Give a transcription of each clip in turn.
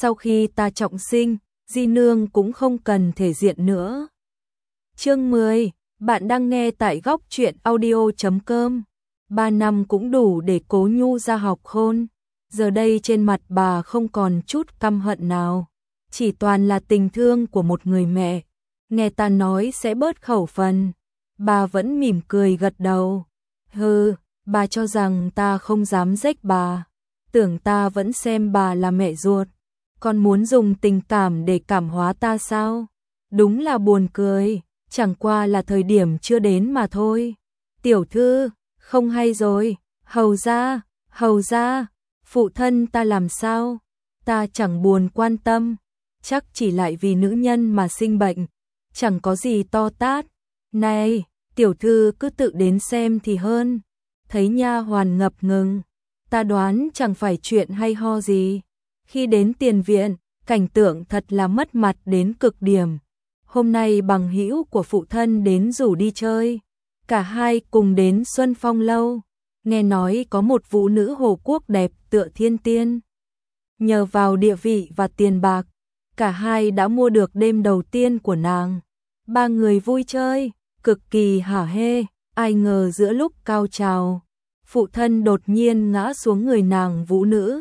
sau khi ta trọng sinh, di nương cũng không cần thể diện nữa. Chương 10, bạn đang nghe tại góc truyện audio.com. 3 năm cũng đủ để Cố Nhu ra học khôn. Giờ đây trên mặt bà không còn chút căm hận nào, chỉ toàn là tình thương của một người mẹ. Nghe ta nói sẽ bớt khẩu phần, bà vẫn mỉm cười gật đầu. Hừ, bà cho rằng ta không dám rách bà, tưởng ta vẫn xem bà là mẹ ruột, còn muốn dùng tình cảm để cảm hóa ta sao? Đúng là buồn cười, chẳng qua là thời điểm chưa đến mà thôi. Tiểu thư, không hay rồi, hầu ra, phụ thân ta làm sao? Ta chẳng buồn quan tâm, chắc chỉ lại vì nữ nhân mà sinh bệnh, chẳng có gì to tát. Này, tiểu thư cứ tự đến xem thì hơn. Thấy nha hoàn ngập ngừng, ta đoán chẳng phải chuyện hay ho gì. Khi đến tiền viện, cảnh tượng thật là mất mặt đến cực điểm. Hôm nay bằng hữu của phụ thân đến rủ đi chơi, cả hai cùng đến Xuân Phong lâu. Nghe nói có một vũ nữ Hồ Quốc đẹp tựa thiên tiên. Nhờ vào địa vị và tiền bạc, cả hai đã mua được đêm đầu tiên của nàng. Ba người vui chơi, cực kỳ hả hê, ai ngờ giữa lúc cao trào, phụ thân đột nhiên ngã xuống người nàng vũ nữ.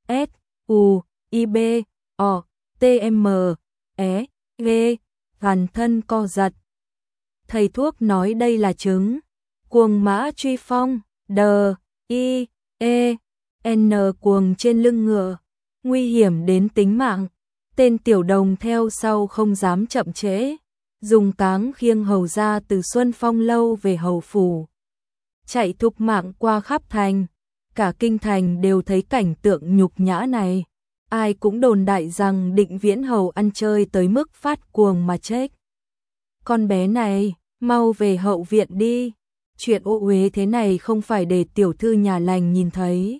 S-U-I-B-O-T-M-E-G, toàn thân co giật. Thầy thuốc nói đây là chứng cuồng mã truy phong, D-I-E-N, cuồng trên lưng ngựa, nguy hiểm đến tính mạng. Tên tiểu đồng theo sau không dám chậm trễ, dùng cáng khiêng hầu ra từ Xuân Phong lâu về hầu phủ, chạy thục mạng qua khắp thành. Cả kinh thành đều thấy cảnh tượng nhục nhã này, ai cũng đồn đại rằng Định Viễn hầu ăn chơi tới mức phát cuồng mà chết. Con bé này, mau về hậu viện đi, chuyện ô uế thế này không phải để tiểu thư nhà lành nhìn thấy.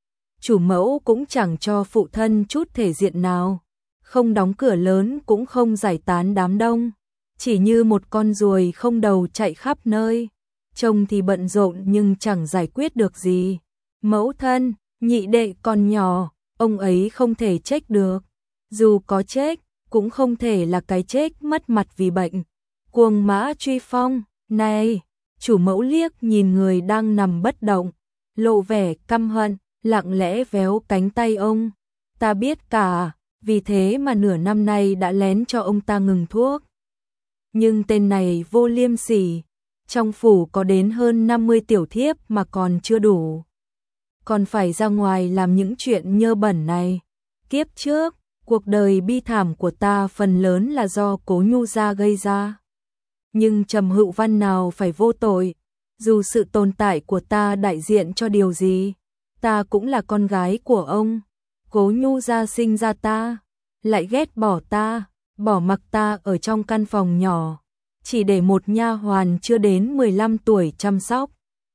Chủ mẫu cũng chẳng cho phụ thân chút thể diện nào, không đóng cửa lớn cũng không giải tán đám đông, chỉ như một con ruồi không đầu chạy khắp nơi. Trông thì bận rộn nhưng chẳng giải quyết được gì. Mẫu thân, nhị đệ còn nhỏ, ông ấy không thể trách được. Dù có trách, cũng không thể là cái chết mất mặt vì bệnh. Cuồng mã truy phong, này, chủ mẫu liếc nhìn người đang nằm bất động, lộ vẻ căm hận, lặng lẽ véo cánh tay ông. Ta biết cả, vì thế mà nửa năm nay đã lén cho ông ta ngừng thuốc. Nhưng tên này vô liêm sỉ, trong phủ có đến hơn 50 tiểu thiếp mà còn chưa đủ, còn phải ra ngoài làm những chuyện nhơ bẩn này. Kiếp trước, cuộc đời bi thảm của ta phần lớn là do Cố Nhu gia gây ra. Nhưng Trầm Hữu Văn nào phải vô tội, dù sự tồn tại của ta đại diện cho điều gì, ta cũng là con gái của ông. Cố Nhu gia sinh ra ta, lại ghét bỏ ta, bỏ mặc ta ở trong căn phòng nhỏ, chỉ để một nha hoàn chưa đến 15 tuổi chăm sóc.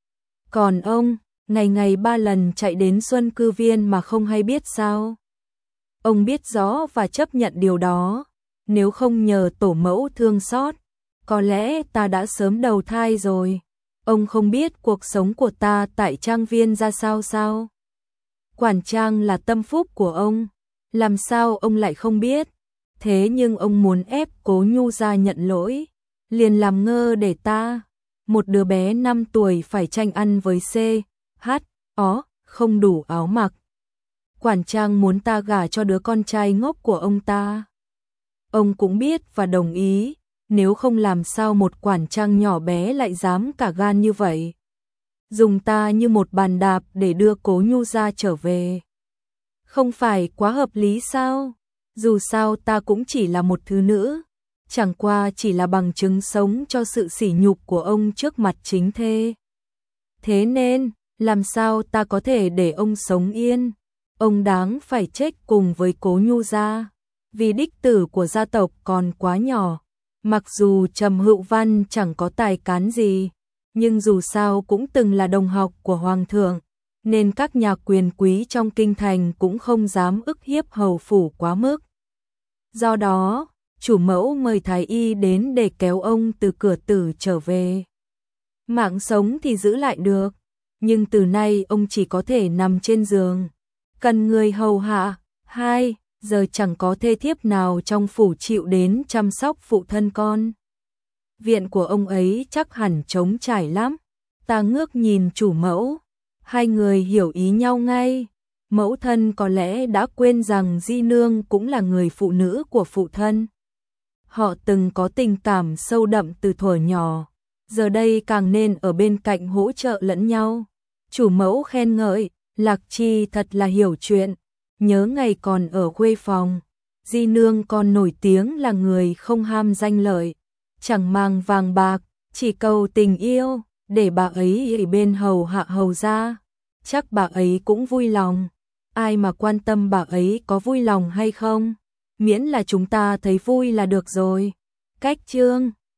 Còn ông, ngày ngày 3 lần chạy đến Xuân Cư Viên mà không hay biết sao? Ông biết rõ và chấp nhận điều đó, nếu không nhờ tổ mẫu thương xót, có lẽ ta đã sớm đầu thai rồi. Ông không biết cuộc sống của ta tại trang viên ra sao sao? Quản trang là tâm phúc của ông, làm sao ông lại không biết? Thế nhưng ông muốn ép Cố Nhu gia nhận lỗi, liền làm ngơ để ta, một đứa bé 5 tuổi phải tranh ăn với C.H.O. không đủ áo mặc. Quản trang muốn ta gả cho đứa con trai ngốc của ông ta. Ông cũng biết và đồng ý, nếu không làm sao một quản trang nhỏ bé lại dám cả gan như vậy. Dùng ta như một bàn đạp để đưa Cố Nhu gia trở về. Không phải quá hợp lý sao? Dù sao ta cũng chỉ là một thứ nữ, chẳng qua chỉ là bằng chứng sống cho sự sỉ nhục của ông trước mặt chính thê. Thế nên, làm sao ta có thể để ông sống yên? Ông đáng phải chết cùng với Cố Nhu gia, vì đích tử của gia tộc còn quá nhỏ. Mặc dù Trầm Hữu Văn chẳng có tài cán gì, nhưng dù sao cũng từng là đồng học của Hoàng thượng, nên các nhà quyền quý trong kinh thành cũng không dám ức hiếp hầu phủ quá mức. Do đó, chủ mẫu mời thái y đến để kéo ông từ cửa tử trở về. Mạng sống thì giữ lại được, nhưng từ nay ông chỉ có thể nằm trên giường, cần người hầu hạ. 2. giờ chẳng có thê thiếp nào trong phủ chịu đến chăm sóc phụ thân con. Viện của ông ấy chắc hẳn trống trải lắm. Ta ngước nhìn chủ mẫu, hai người hiểu ý nhau ngay. Mẫu thân có lẽ đã quên rằng Di Nương cũng là người phụ nữ của phụ thân. Họ từng có tình cảm sâu đậm từ thuở nhỏ, giờ đây càng nên ở bên cạnh hỗ trợ lẫn nhau. Chủ mẫu khen ngợi, Lạc Chi thật là hiểu chuyện, nhớ ngày còn ở khuê phòng, Di Nương còn nổi tiếng là người không ham danh lợi, chẳng mang vàng bạc, chỉ cầu tình yêu, để bà ấy ở bên hầu hạ hầu gia. Chắc bà ấy cũng vui lòng, ai mà quan tâm bà ấy có vui lòng hay không, miễn là chúng ta thấy vui là được rồi. Cách chương